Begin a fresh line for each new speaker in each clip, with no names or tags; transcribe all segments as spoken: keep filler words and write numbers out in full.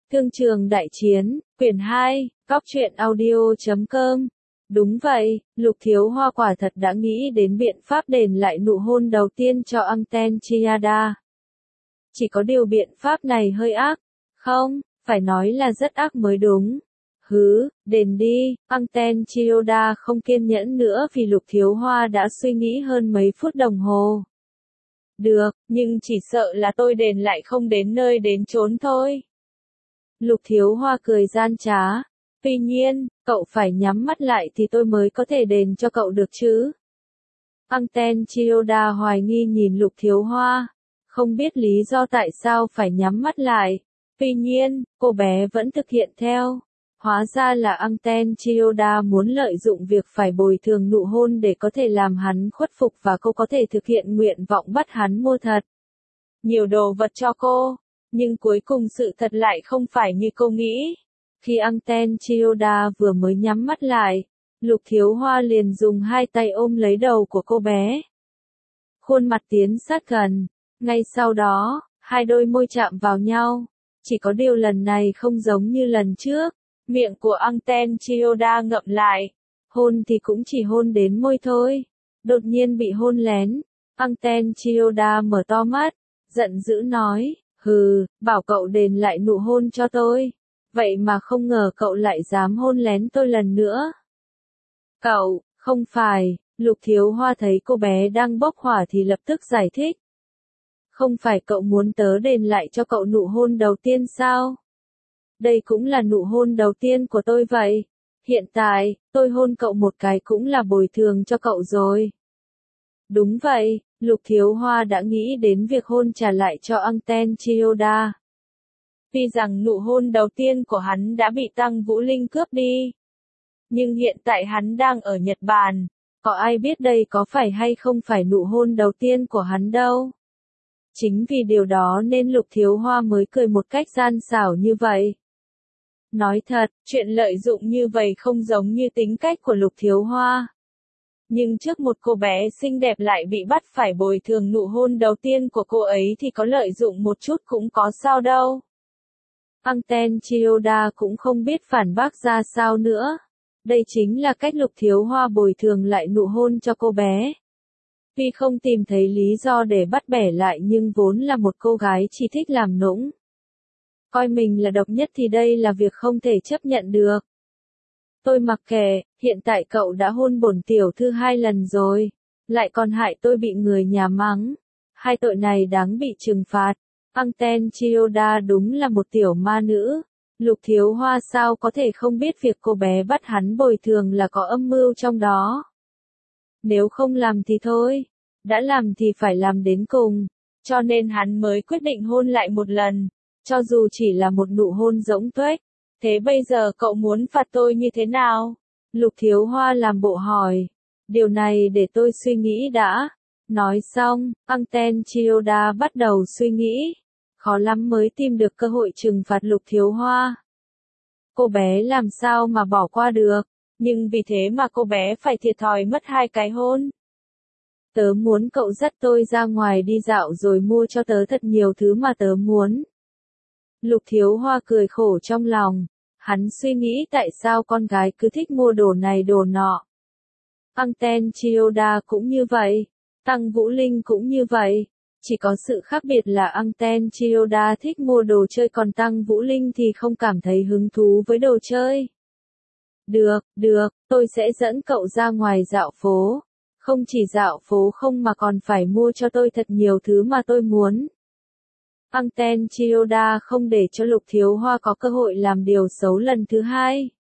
Thương trường đại chiến, quyển hai, góc truyện audio chấm com. Đúng vậy, Lục Thiếu Hoa quả thật đã nghĩ đến biện pháp đền lại nụ hôn đầu tiên cho Angten Chiada. Chỉ có điều biện pháp này hơi ác. Không, phải nói là rất ác mới đúng. Hứ, đền đi, Angten Chiada không kiên nhẫn nữa vì Lục Thiếu Hoa đã suy nghĩ hơn mấy phút đồng hồ. Được, nhưng chỉ sợ là tôi đền lại không đến nơi đến chốn thôi. Lục Thiếu Hoa cười gian trá. Tuy nhiên, cậu phải nhắm mắt lại thì tôi mới có thể đền cho cậu được chứ. Angten Chiyoda hoài nghi nhìn Lục Thiếu Hoa. Không biết lý do tại sao phải nhắm mắt lại. Tuy nhiên, cô bé vẫn thực hiện theo. Hóa ra là Angten Chiyoda muốn lợi dụng việc phải bồi thường nụ hôn để có thể làm hắn khuất phục và cô có thể thực hiện nguyện vọng bắt hắn mua thật nhiều đồ vật cho cô. Nhưng cuối cùng sự thật lại không phải như cô nghĩ. Khi Angten Chiyoda vừa mới nhắm mắt lại, Lục Thiếu Hoa liền dùng hai tay ôm lấy đầu của cô bé. Khuôn mặt tiến sát gần. Ngay sau đó, hai đôi môi chạm vào nhau. Chỉ có điều lần này không giống như lần trước. Miệng của Angten Chiyoda ngậm lại. Hôn thì cũng chỉ hôn đến môi thôi. Đột nhiên bị hôn lén. Angten Chiyoda mở to mắt, giận dữ nói. Hừ, bảo cậu đền lại nụ hôn cho tôi. Vậy mà không ngờ cậu lại dám hôn lén tôi lần nữa. Cậu, không phải, Lục Thiếu Hoa thấy cô bé đang bốc hỏa thì lập tức giải thích. Không phải cậu muốn tớ đền lại cho cậu nụ hôn đầu tiên sao? Đây cũng là nụ hôn đầu tiên của tôi vậy. Hiện tại, tôi hôn cậu một cái cũng là bồi thường cho cậu rồi. Đúng vậy, Lục Thiếu Hoa đã nghĩ đến việc hôn trả lại cho Angten Chiyoda. Tuy rằng nụ hôn đầu tiên của hắn đã bị Tăng Vũ Linh cướp đi. Nhưng hiện tại hắn đang ở Nhật Bản. Có ai biết đây có phải hay không phải nụ hôn đầu tiên của hắn đâu. Chính vì điều đó nên Lục Thiếu Hoa mới cười một cách gian xảo như vậy. Nói thật, chuyện lợi dụng như vậy không giống như tính cách của Lục Thiếu Hoa. Nhưng trước một cô bé xinh đẹp lại bị bắt phải bồi thường nụ hôn đầu tiên của cô ấy thì có lợi dụng một chút cũng có sao đâu. Angten Chiyoda cũng không biết phản bác ra sao nữa. Đây chính là cách Lục Thiếu Hoa bồi thường lại nụ hôn cho cô bé. Tuy không tìm thấy lý do để bắt bẻ lại nhưng vốn là một cô gái chỉ thích làm nũng. Coi mình là độc nhất thì đây là việc không thể chấp nhận được. Tôi mặc kệ, hiện tại cậu đã hôn bổn tiểu thư hai lần rồi. Lại còn hại tôi bị người nhà mắng. Hai tội này đáng bị trừng phạt. Angten Chiyoda đúng là một tiểu ma nữ. Lục Thiếu Hoa sao có thể không biết việc cô bé bắt hắn bồi thường là có âm mưu trong đó. Nếu không làm thì thôi. Đã làm thì phải làm đến cùng. Cho nên hắn mới quyết định hôn lại một lần. Cho dù chỉ là một nụ hôn rỗng tuếch. Thế bây giờ cậu muốn phạt tôi như thế nào? Lục Thiếu Hoa làm bộ hỏi. Điều này để tôi suy nghĩ đã. Nói xong, Angten Chiyoda bắt đầu suy nghĩ. Khó lắm mới tìm được cơ hội trừng phạt Lục Thiếu Hoa. Cô bé làm sao mà bỏ qua được. Nhưng vì thế mà cô bé phải thiệt thòi mất hai cái hôn. Tớ muốn cậu dắt tôi ra ngoài đi dạo rồi mua cho tớ thật nhiều thứ mà tớ muốn. Lục Thiếu Hoa cười khổ trong lòng. Hắn suy nghĩ tại sao con gái cứ thích mua đồ này đồ nọ. Angten Chiyoda cũng như vậy. Tăng Vũ Linh cũng như vậy. Chỉ có sự khác biệt là Angten Chiyoda thích mua đồ chơi còn Tăng Vũ Linh thì không cảm thấy hứng thú với đồ chơi. Được, được, tôi sẽ dẫn cậu ra ngoài dạo phố. Không chỉ dạo phố không mà còn phải mua cho tôi thật nhiều thứ mà tôi muốn. Angten Chiyoda không để cho Lục Thiếu Hoa có cơ hội làm điều xấu lần thứ hai.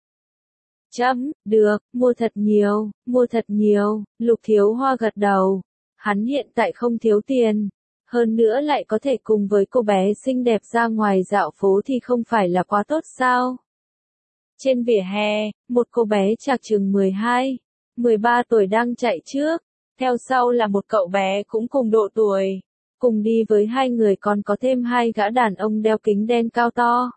Chấm, được, mua thật nhiều, mua thật nhiều, Lục Thiếu Hoa gật đầu. Hắn hiện tại không thiếu tiền. Hơn nữa lại có thể cùng với cô bé xinh đẹp ra ngoài dạo phố thì không phải là quá tốt sao? Trên vỉa hè, một cô bé chạc chừng mười hai, mười ba tuổi đang chạy trước. Theo sau là một cậu bé cũng cùng độ tuổi. Cùng đi với hai người còn có thêm hai gã đàn ông đeo kính đen cao to.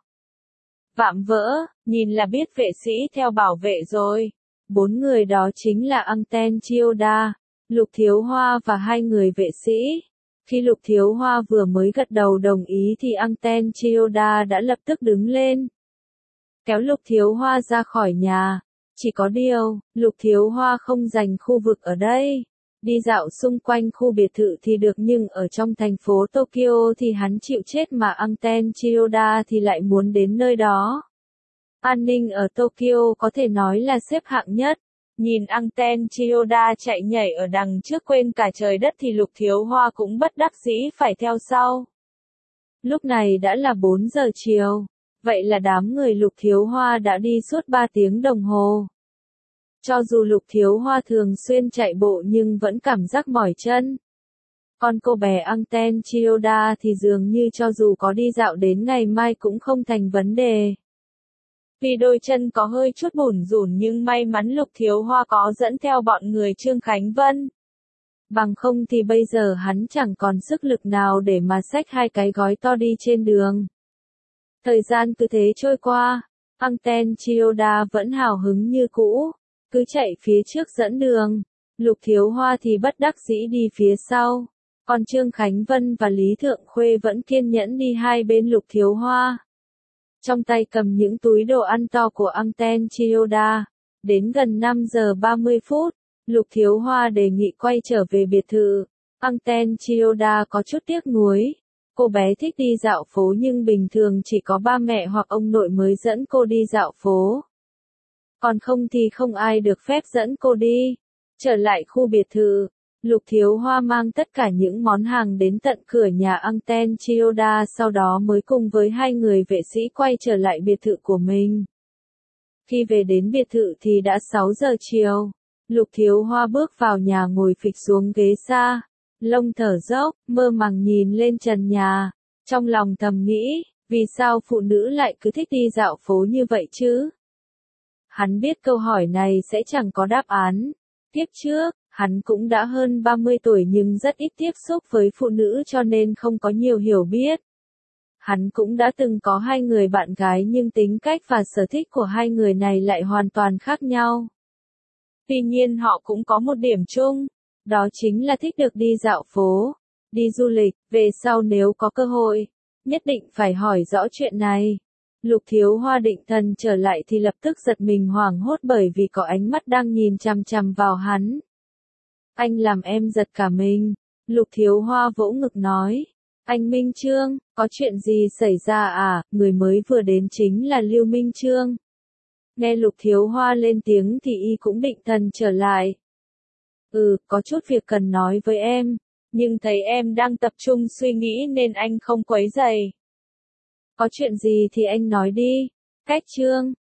Vạm vỡ, nhìn là biết vệ sĩ theo bảo vệ rồi. Bốn người đó chính là Angten Chiyoda, Lục Thiếu Hoa và hai người vệ sĩ. Khi Lục Thiếu Hoa vừa mới gật đầu đồng ý thì Anten Chiyoda đã lập tức đứng lên, kéo Lục Thiếu Hoa ra khỏi nhà. Chỉ có điều, Lục Thiếu Hoa không dành khu vực ở đây. Đi dạo xung quanh khu biệt thự thì được nhưng ở trong thành phố Tokyo thì hắn chịu chết mà Anten Chiyoda thì lại muốn đến nơi đó. An ninh ở Tokyo có thể nói là xếp hạng nhất. Nhìn Anten Chiyoda chạy nhảy ở đằng trước quên cả trời đất thì Lục Thiếu Hoa cũng bất đắc dĩ phải theo sau. Lúc này đã là bốn giờ chiều. Vậy là đám người Lục Thiếu Hoa đã đi suốt ba tiếng đồng hồ. Cho dù Lục Thiếu Hoa thường xuyên chạy bộ nhưng vẫn cảm giác mỏi chân. Còn cô bé Anten Chiyoda thì dường như cho dù có đi dạo đến ngày mai cũng không thành vấn đề. Vì đôi chân có hơi chút bủn rủn nhưng may mắn Lục Thiếu Hoa có dẫn theo bọn người Trương Khánh Vân. Bằng không thì bây giờ hắn chẳng còn sức lực nào để mà xách hai cái gói to đi trên đường. Thời gian cứ thế trôi qua, Anten Chiyoda vẫn hào hứng như cũ, cứ chạy phía trước dẫn đường. Lục Thiếu Hoa thì bất đắc dĩ đi phía sau, còn Trương Khánh Vân và Lý Thượng Khuê vẫn kiên nhẫn đi hai bên Lục Thiếu Hoa. Trong tay cầm những túi đồ ăn to của Anten Chiyoda. Đến gần năm giờ ba mươi phút, Lục Thiếu Hoa đề nghị quay trở về biệt thự. Anten Chiyoda có chút tiếc nuối. Cô bé thích đi dạo phố nhưng bình thường chỉ có ba mẹ hoặc ông nội mới dẫn cô đi dạo phố. Còn không thì không ai được phép dẫn cô đi. Trở lại khu biệt thự, Lục Thiếu Hoa mang tất cả những món hàng đến tận cửa nhà Anten Chiyoda sau đó mới cùng với hai người vệ sĩ quay trở lại biệt thự của mình. Khi về đến biệt thự thì đã sáu giờ chiều. Lục Thiếu Hoa bước vào nhà ngồi phịch xuống ghế xa, lông thở dốc, mơ màng nhìn lên trần nhà. Trong lòng thầm nghĩ, vì sao phụ nữ lại cứ thích đi dạo phố như vậy chứ? Hắn biết câu hỏi này sẽ chẳng có đáp án. Tiếp trước, hắn cũng đã hơn ba mươi tuổi nhưng rất ít tiếp xúc với phụ nữ cho nên không có nhiều hiểu biết. Hắn cũng đã từng có hai người bạn gái nhưng tính cách và sở thích của hai người này lại hoàn toàn khác nhau. Tuy nhiên họ cũng có một điểm chung, đó chính là thích được đi dạo phố, đi du lịch. Về sau nếu có cơ hội, nhất định phải hỏi rõ chuyện này. Lục Thiếu Hoa định thần trở lại thì lập tức giật mình hoảng hốt bởi vì có ánh mắt đang nhìn chằm chằm vào hắn. Anh làm em giật cả mình. Lục Thiếu Hoa vỗ ngực nói. Anh Minh Trương, có chuyện gì xảy ra à? Người mới vừa đến chính là Lưu Minh Trương. Nghe Lục Thiếu Hoa lên tiếng thì y cũng định thần trở lại. Ừ, có chút việc cần nói với em, nhưng thấy em đang tập trung suy nghĩ nên anh không quấy rầy. Có chuyện gì thì anh nói đi. Cách Trương,